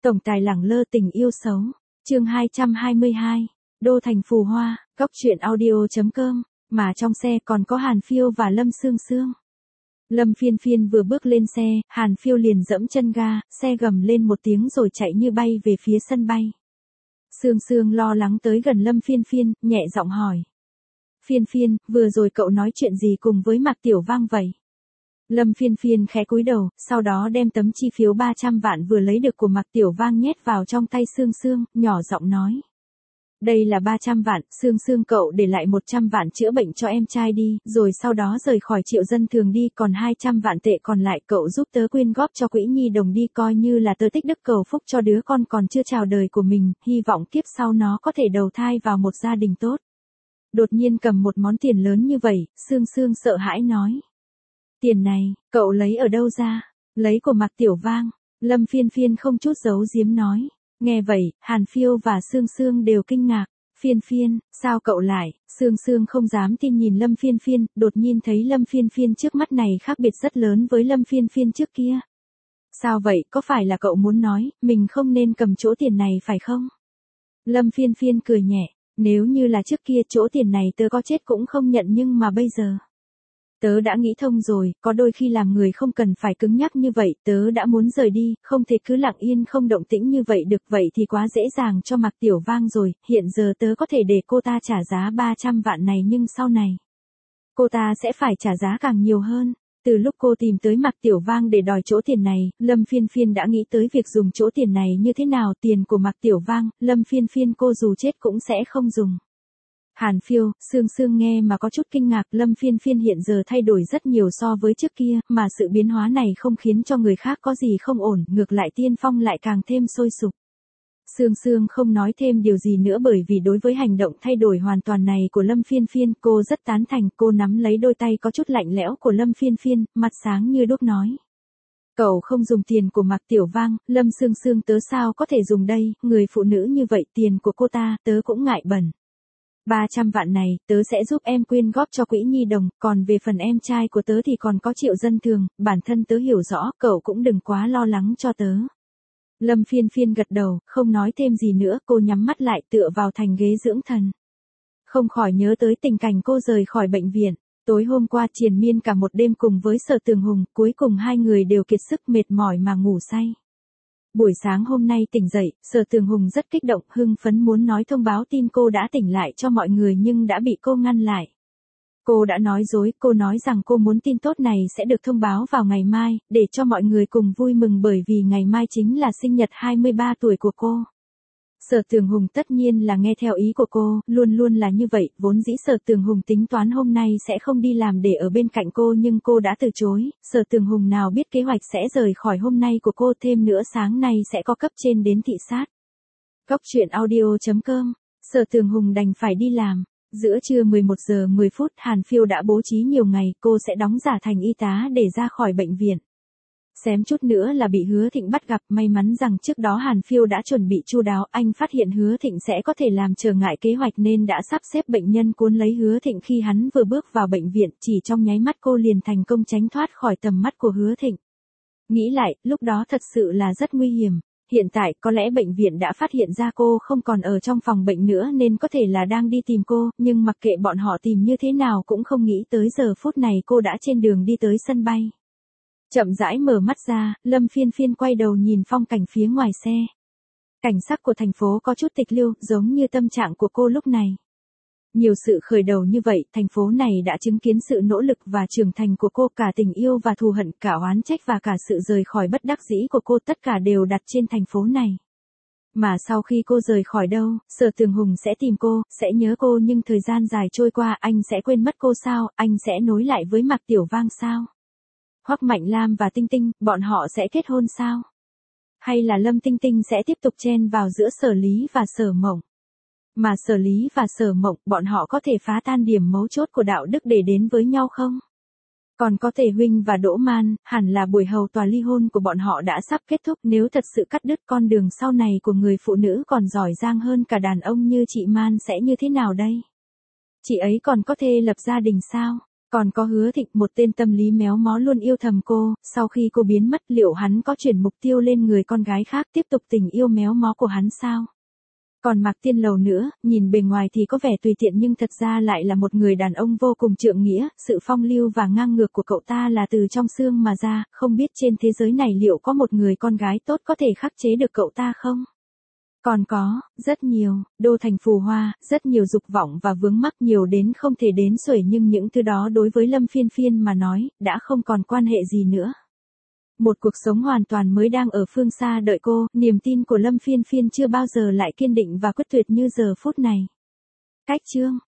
Tổng tài lẳng lơ tình yêu xấu. Chương 222. Đô thành phù hoa. Góc truyện audio.com. Mà trong xe còn có Hàn Phiêu và Lâm Sương Sương. Lâm Phiên Phiên vừa bước lên xe, Hàn Phiêu liền dẫm chân ga, xe gầm lên một tiếng rồi chạy như bay về phía sân bay. Sương Sương lo lắng tới gần Lâm Phiên Phiên, nhẹ giọng hỏi. Phiên Phiên, vừa rồi cậu nói chuyện gì cùng với Mạc Tiểu Vang vậy? Lâm Phiên Phiên khẽ cúi đầu, sau đó đem tấm chi phiếu 300 vạn vừa lấy được của Mạc Tiểu Vang nhét vào trong tay Sương Sương, nhỏ giọng nói. Đây là 300 vạn, Sương Sương cậu để lại 100 vạn chữa bệnh cho em trai đi, rồi sau đó rời khỏi Triệu Dân Thường đi, còn 200 vạn tệ còn lại cậu giúp tớ quyên góp cho quỹ nhi đồng đi, coi như là tớ tích đức cầu phúc cho đứa con còn chưa chào đời của mình, hy vọng kiếp sau nó có thể đầu thai vào một gia đình tốt. Đột nhiên cầm một món tiền lớn như vậy, Sương Sương sợ hãi nói. Tiền này, cậu lấy ở đâu ra? Lấy của Mạc Tiểu Vang. Lâm Phiên Phiên không chút giấu giếm nói. Nghe vậy, Hàn Phiêu và Sương Sương đều kinh ngạc. Phiên Phiên, sao cậu lại? Sương Sương không dám tin nhìn Lâm Phiên Phiên, đột nhiên thấy Lâm Phiên Phiên trước mắt này khác biệt rất lớn với Lâm Phiên Phiên trước kia. Sao vậy, có phải là cậu muốn nói, mình không nên cầm chỗ tiền này phải không? Lâm Phiên Phiên cười nhẹ, nếu như là trước kia chỗ tiền này tớ có chết cũng không nhận, nhưng mà bây giờ. Tớ đã nghĩ thông rồi, có đôi khi làm người không cần phải cứng nhắc như vậy, tớ đã muốn rời đi, không thể cứ lặng yên không động tĩnh như vậy được, vậy thì quá dễ dàng cho Mạc Tiểu Vang rồi, hiện giờ tớ có thể để cô ta trả giá 300 vạn này, nhưng sau này, cô ta sẽ phải trả giá càng nhiều hơn. Từ lúc cô tìm tới Mạc Tiểu Vang để đòi chỗ tiền này, Lâm Phiên Phiên đã nghĩ tới việc dùng chỗ tiền này như thế nào, tiền của Mạc Tiểu Vang, Lâm Phiên Phiên cô dù chết cũng sẽ không dùng. Hàn Phiêu, Sương Sương nghe mà có chút kinh ngạc, Lâm Phiên Phiên hiện giờ thay đổi rất nhiều so với trước kia, mà sự biến hóa này không khiến cho người khác có gì không ổn, ngược lại Tiên Phong lại càng thêm sôi sục. Sương Sương không nói thêm điều gì nữa, bởi vì đối với hành động thay đổi hoàn toàn này của Lâm Phiên Phiên, cô rất tán thành, cô nắm lấy đôi tay có chút lạnh lẽo của Lâm Phiên Phiên, mặt sáng như đuốc nói. Cậu không dùng tiền của Mạc Tiểu Vang, Lâm Sương Sương tớ sao có thể dùng đây, người phụ nữ như vậy tiền của cô ta, tớ cũng ngại bẩn. 300 vạn này, tớ sẽ giúp em quyên góp cho quỹ nhi đồng, còn về phần em trai của tớ thì còn có Triệu Dân Thường, bản thân tớ hiểu rõ, cậu cũng đừng quá lo lắng cho tớ. Lâm Phiên Phiên gật đầu, không nói thêm gì nữa, cô nhắm mắt lại tựa vào thành ghế dưỡng thần. Không khỏi nhớ tới tình cảnh cô rời khỏi bệnh viện. Tối hôm qua triền miên cả một đêm cùng với Sở Tường Hùng, cuối cùng hai người đều kiệt sức mệt mỏi mà ngủ say. Buổi sáng hôm nay tỉnh dậy, Sở Tường Hùng rất kích động, hưng phấn muốn nói thông báo tin cô đã tỉnh lại cho mọi người nhưng đã bị cô ngăn lại. Cô đã nói dối, cô nói rằng cô muốn tin tốt này sẽ được thông báo vào ngày mai, để cho mọi người cùng vui mừng, bởi vì ngày mai chính là sinh nhật 23 tuổi của cô. Sở Tường Hùng tất nhiên là nghe theo ý của cô, luôn luôn là như vậy, vốn dĩ Sở Tường Hùng tính toán hôm nay sẽ không đi làm để ở bên cạnh cô nhưng cô đã từ chối, Sở Tường Hùng nào biết kế hoạch sẽ rời khỏi hôm nay của cô, thêm nữa sáng nay sẽ có cấp trên đến thị sát. Góc truyện audio.com, Sở Tường Hùng đành phải đi làm. Giữa trưa 11 giờ 10 phút, Hàn Phiêu đã bố trí nhiều ngày, cô sẽ đóng giả thành y tá để ra khỏi bệnh viện. Xém chút nữa là bị Hứa Thịnh bắt gặp, may mắn rằng trước đó Hàn Phiêu đã chuẩn bị chu đáo, anh phát hiện Hứa Thịnh sẽ có thể làm trở ngại kế hoạch nên đã sắp xếp bệnh nhân cuốn lấy Hứa Thịnh khi hắn vừa bước vào bệnh viện, chỉ trong nháy mắt cô liền thành công tránh thoát khỏi tầm mắt của Hứa Thịnh. Nghĩ lại, lúc đó thật sự là rất nguy hiểm. Hiện tại, có lẽ bệnh viện đã phát hiện ra cô không còn ở trong phòng bệnh nữa nên có thể là đang đi tìm cô, nhưng mặc kệ bọn họ tìm như thế nào cũng không nghĩ tới giờ phút này cô đã trên đường đi tới sân bay. Chậm rãi mở mắt ra, Lâm Phiên Phiên quay đầu nhìn phong cảnh phía ngoài xe. Cảnh sắc của thành phố có chút tịch liêu, giống như tâm trạng của cô lúc này. Nhiều sự khởi đầu như vậy, thành phố này đã chứng kiến sự nỗ lực và trưởng thành của cô, cả tình yêu và thù hận, cả oán trách và cả sự rời khỏi bất đắc dĩ của cô, tất cả đều đặt trên thành phố này. Mà sau khi cô rời khỏi đâu, Sở Tường Hùng sẽ tìm cô, sẽ nhớ cô, nhưng thời gian dài trôi qua, anh sẽ quên mất cô sao, anh sẽ nối lại với Mạc Tiểu Vang sao? Hoắc Mạnh Lam và Tinh Tinh, bọn họ sẽ kết hôn sao? Hay là Lâm Tinh Tinh sẽ tiếp tục chen vào giữa Sở Lý và Sở Mộng? Mà Sở Lý và Sở Mộng, bọn họ có thể phá tan điểm mấu chốt của đạo đức để đến với nhau không? Còn có Tề Huynh và Đỗ Man, hẳn là buổi hầu tòa ly hôn của bọn họ đã sắp kết thúc, nếu thật sự cắt đứt con đường sau này của người phụ nữ còn giỏi giang hơn cả đàn ông như chị Man sẽ như thế nào đây? Chị ấy còn có thể lập gia đình sao? Còn có Hứa Thịnh, một tên tâm lý méo mó luôn yêu thầm cô, sau khi cô biến mất liệu hắn có chuyển mục tiêu lên người con gái khác tiếp tục tình yêu méo mó của hắn sao? Còn Mạc Tiên Lầu nữa, nhìn bề ngoài thì có vẻ tùy tiện nhưng thật ra lại là một người đàn ông vô cùng trượng nghĩa, sự phong lưu và ngang ngược của cậu ta là từ trong xương mà ra, không biết trên thế giới này liệu có một người con gái tốt có thể khắc chế được cậu ta không? Còn có, rất nhiều, đô thành phù hoa, rất nhiều dục vọng và vướng mắc nhiều đến không thể đếm xuể nhưng những thứ đó đối với Lâm Phiên Phiên mà nói, đã không còn quan hệ gì nữa. Một cuộc sống hoàn toàn mới đang ở phương xa đợi cô, niềm tin của Lâm Phiên Phiên chưa bao giờ lại kiên định và quyết tuyệt như giờ phút này. Cách chương